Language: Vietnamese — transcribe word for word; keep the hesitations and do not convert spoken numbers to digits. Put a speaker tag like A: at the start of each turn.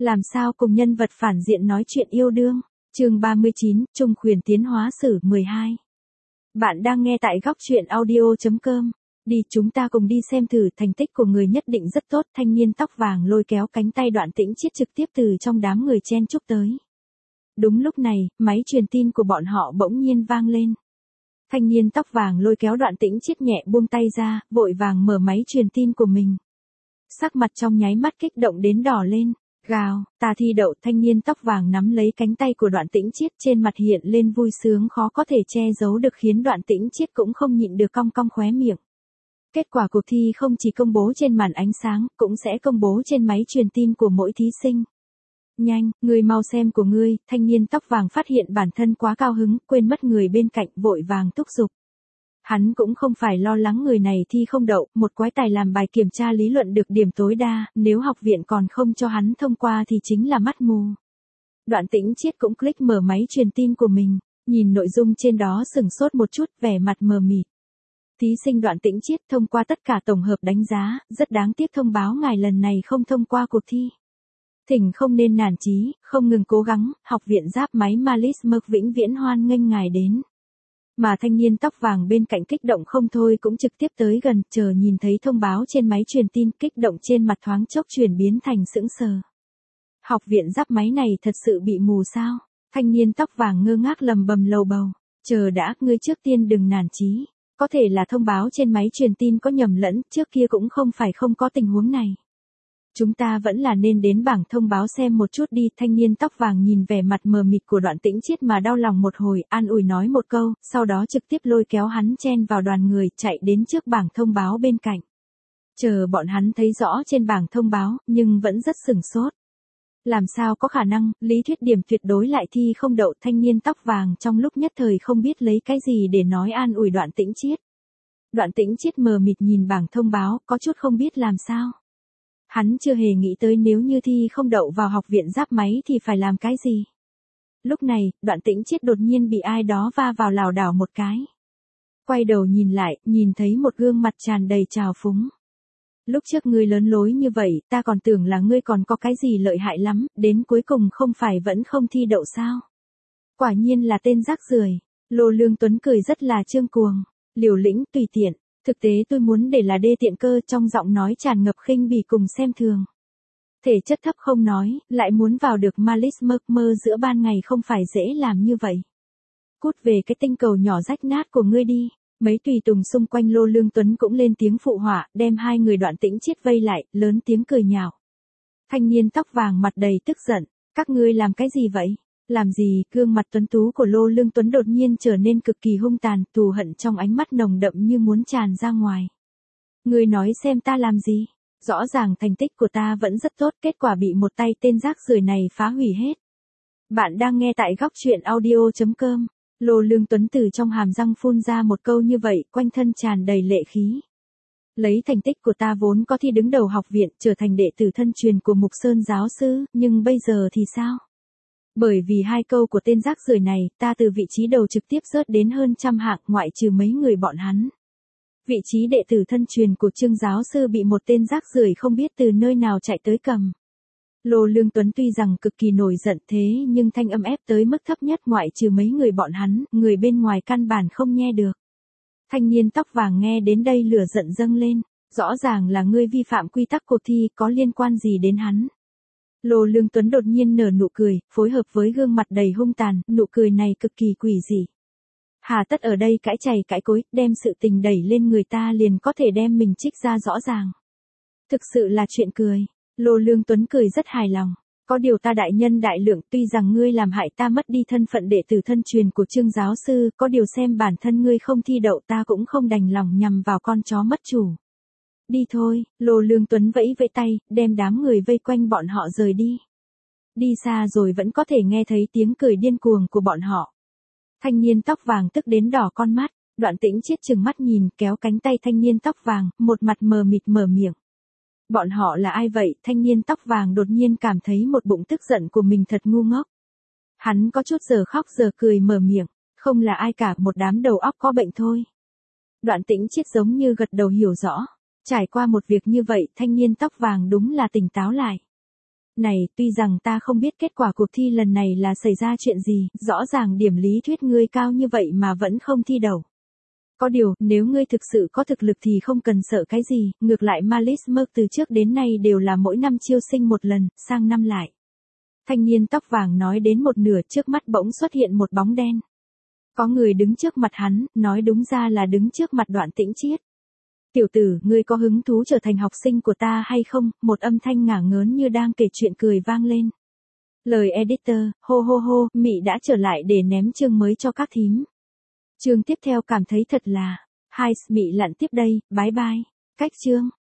A: Làm sao cùng nhân vật phản diện nói chuyện yêu đương? Chương ba mươi chín, Trung Khuyển tiến hóa sử mười hai. Bạn đang nghe tại góc truyện audio chấm com. Đi, chúng ta cùng đi xem thử thành tích của người nhất định rất tốt. Thanh niên tóc vàng lôi kéo cánh tay Đoạn Tĩnh Chiết trực tiếp từ trong đám người chen chúc tới. Đúng lúc này, máy truyền tin của bọn họ bỗng nhiên vang lên. Thanh niên tóc vàng lôi kéo Đoạn Tĩnh Chiết nhẹ buông tay ra, vội vàng mở máy truyền tin của mình. Sắc mặt trong nháy mắt kích động đến đỏ lên. Gào, ta thi đậu. Thanh niên tóc vàng nắm lấy cánh tay của Đoạn Tĩnh Chiết, trên mặt hiện lên vui sướng khó có thể che giấu được, khiến Đoạn Tĩnh Chiết cũng không nhịn được cong cong khóe miệng. Kết quả cuộc thi không chỉ công bố trên màn ánh sáng, cũng sẽ công bố trên máy truyền tin của mỗi thí sinh. Nhanh, người mau xem của ngươi. Thanh niên tóc vàng phát hiện bản thân quá cao hứng, quên mất người bên cạnh, vội vàng thúc giục. Hắn cũng không phải lo lắng người này thi không đậu, một quái tài làm bài kiểm tra lý luận được điểm tối đa, nếu học viện còn không cho hắn thông qua thì chính là mắt mù. Đoạn Tĩnh Chiết cũng click mở máy truyền tin của mình, nhìn nội dung trên đó sửng sốt một chút, vẻ mặt mờ mịt. Thí sinh Đoạn Tĩnh Chiết thông qua tất cả tổng hợp đánh giá, rất đáng tiếc thông báo ngài lần này không thông qua cuộc thi. Thỉnh không nên nản chí, không ngừng cố gắng, học viện giáp máy Malismurk vĩnh viễn hoan nghênh ngài đến. Mà thanh niên tóc vàng bên cạnh kích động không thôi cũng trực tiếp tới gần, chờ nhìn thấy thông báo trên máy truyền tin, kích động trên mặt thoáng chốc chuyển biến thành sững sờ. Học viện giáp máy này thật sự bị mù sao? Thanh niên tóc vàng ngơ ngác lầm bầm lầu bầu. Chờ đã, ngươi trước tiên đừng nản chí. Có thể là thông báo trên máy truyền tin có nhầm lẫn, trước kia cũng không phải không có tình huống này. Chúng ta vẫn là nên đến bảng thông báo xem một chút đi. Thanh niên tóc vàng nhìn vẻ mặt mờ mịt của Đoạn Tĩnh Chiết mà đau lòng một hồi, an ủi nói một câu, sau đó trực tiếp lôi kéo hắn chen vào đoàn người, chạy đến trước bảng thông báo bên cạnh. Chờ bọn hắn thấy rõ trên bảng thông báo, nhưng vẫn rất sửng sốt. Làm sao có khả năng, lý thuyết điểm tuyệt đối lại thi không đậu. Thanh niên tóc vàng trong lúc nhất thời không biết lấy cái gì để nói an ủi Đoạn Tĩnh Chiết. Đoạn Tĩnh Chiết mờ mịt nhìn bảng thông báo, có chút không biết làm sao. Hắn chưa hề nghĩ tới nếu như thi không đậu vào học viện giáp máy thì phải làm cái gì. Lúc này, Đoạn Tĩnh Chiết đột nhiên bị ai đó va vào lảo đảo một cái. Quay đầu nhìn lại, nhìn thấy một gương mặt tràn đầy trào phúng. Lúc trước ngươi lớn lối như vậy, ta còn tưởng là ngươi còn có cái gì lợi hại lắm, đến cuối cùng không phải vẫn không thi đậu sao. Quả nhiên là tên rác rưởi. Lô Lương Tuấn cười rất là trương cuồng, liều lĩnh, tùy tiện. Thực tế tôi muốn để là đê tiện cơ, trong giọng nói tràn ngập khinh bỉ cùng xem thường. Thể chất thấp không nói, lại muốn vào được Malismurk mơ giữa ban ngày không phải dễ làm như vậy. Cút về cái tinh cầu nhỏ rách nát của ngươi đi. Mấy tùy tùng xung quanh Lô Lương Tuấn cũng lên tiếng phụ họa, đem hai người Đoạn Tĩnh Chiết vây lại, lớn tiếng cười nhạo. Thanh niên tóc vàng mặt đầy tức giận, các ngươi làm cái gì vậy? Làm gì? Gương mặt tuấn tú của Lô Lương Tuấn đột nhiên trở nên cực kỳ hung tàn, thù hận trong ánh mắt nồng đậm như muốn tràn ra ngoài. Ngươi nói xem ta làm gì? Rõ ràng thành tích của ta vẫn rất tốt, kết quả bị một tay tên rác rưởi này phá hủy hết. Bạn đang nghe tại góc truyện audio chấm com. Lô Lương Tuấn từ trong hàm răng phun ra một câu như vậy, quanh thân tràn đầy lệ khí. Lấy thành tích của ta vốn có thi đứng đầu học viện, trở thành đệ tử thân truyền của Mục Sơn giáo sư, nhưng bây giờ thì sao? Bởi vì hai câu của tên rác rưởi này, ta từ vị trí đầu trực tiếp rớt đến hơn trăm hạng, ngoại trừ mấy người bọn hắn. Vị trí đệ tử thân truyền của Trương giáo sư bị một tên rác rưởi không biết từ nơi nào chạy tới cầm. Lô Lương Tuấn tuy rằng cực kỳ nổi giận thế nhưng thanh âm ép tới mức thấp nhất, ngoại trừ mấy người bọn hắn, người bên ngoài căn bản không nghe được. Thanh niên tóc vàng nghe đến đây lửa giận dâng lên, rõ ràng là ngươi vi phạm quy tắc cuộc thi, có liên quan gì đến hắn. Lô Lương Tuấn đột nhiên nở nụ cười, phối hợp với gương mặt đầy hung tàn, nụ cười này cực kỳ quỷ dị. Hà tất ở đây cãi chày cãi cối, đem sự tình đẩy lên người ta liền có thể đem mình trích ra rõ ràng. Thực sự là chuyện cười. Lô Lương Tuấn cười rất hài lòng. Có điều ta đại nhân đại lượng, tuy rằng ngươi làm hại ta mất đi thân phận đệ tử thân truyền của Trương giáo sư, có điều xem bản thân ngươi không thi đậu ta cũng không đành lòng nhằm vào con chó mất chủ. Đi thôi. Lô Lương Tuấn vẫy vẫy tay, đem đám người vây quanh bọn họ rời đi. Đi xa rồi vẫn có thể nghe thấy tiếng cười điên cuồng của bọn họ. Thanh niên tóc vàng tức đến đỏ con mắt, Đoạn Tĩnh Chiết trừng mắt nhìn, kéo cánh tay thanh niên tóc vàng, một mặt mờ mịt mở miệng. Bọn họ là ai vậy? Thanh niên tóc vàng đột nhiên cảm thấy một bụng tức giận của mình thật ngu ngốc. Hắn có chút giờ khóc giờ cười mở miệng, không là ai cả, một đám đầu óc có bệnh thôi. Đoạn Tĩnh Chiết giống như gật đầu hiểu rõ. Trải qua một việc như vậy, thanh niên tóc vàng đúng là tỉnh táo lại. Này, tuy rằng ta không biết kết quả cuộc thi lần này là xảy ra chuyện gì, rõ ràng điểm lý thuyết ngươi cao như vậy mà vẫn không thi đậu. Có điều, nếu ngươi thực sự có thực lực thì không cần sợ cái gì, ngược lại Malice Merc từ trước đến nay đều là mỗi năm chiêu sinh một lần, sang năm lại. Thanh niên tóc vàng nói đến một nửa, trước mắt bỗng xuất hiện một bóng đen. Có người đứng trước mặt hắn, nói đúng ra là đứng trước mặt Đoạn Tĩnh Chiết. Tiểu tử, ngươi có hứng thú trở thành học sinh của ta hay không? Một âm thanh ngả ngớn như đang kể chuyện cười vang lên. Lời editor, hô hô hô, Mị đã trở lại để ném chương mới cho các thím. Chương tiếp theo cảm thấy thật là, hai Mị lặn tiếp đây, bái bai. Cách chương.